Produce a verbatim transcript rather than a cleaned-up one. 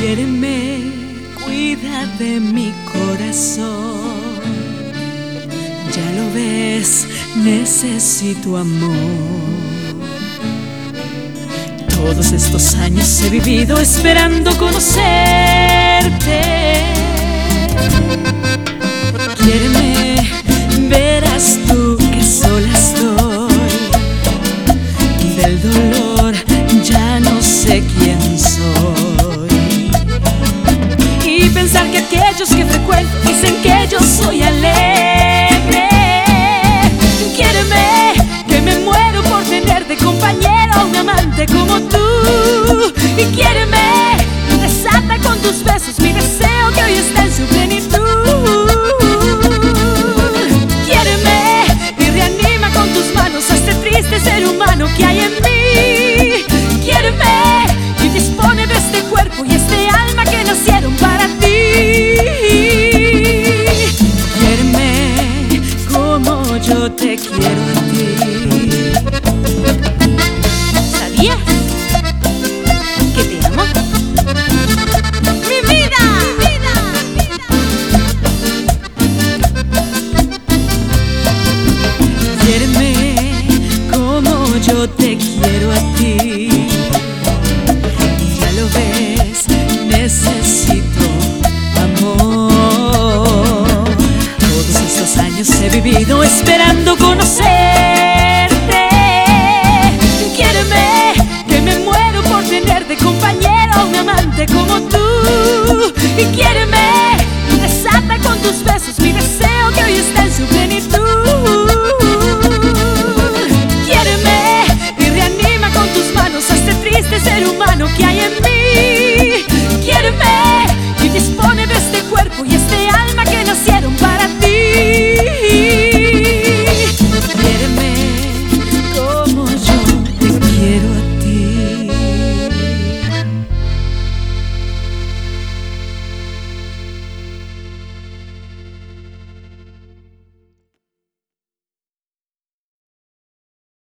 Quiéreme, cuida de mi corazón. Ya lo ves, necesito amor. Todos estos años he vivido esperando conocerte. Quiéreme, verás tú que sola estoy. Del dolor ya no sé quién soy. Y pensar que aquellos que frecuento dicen que yo soy alegre. Quiéreme, que me muero por tener de compañero a un amante como tú. Y quiéreme,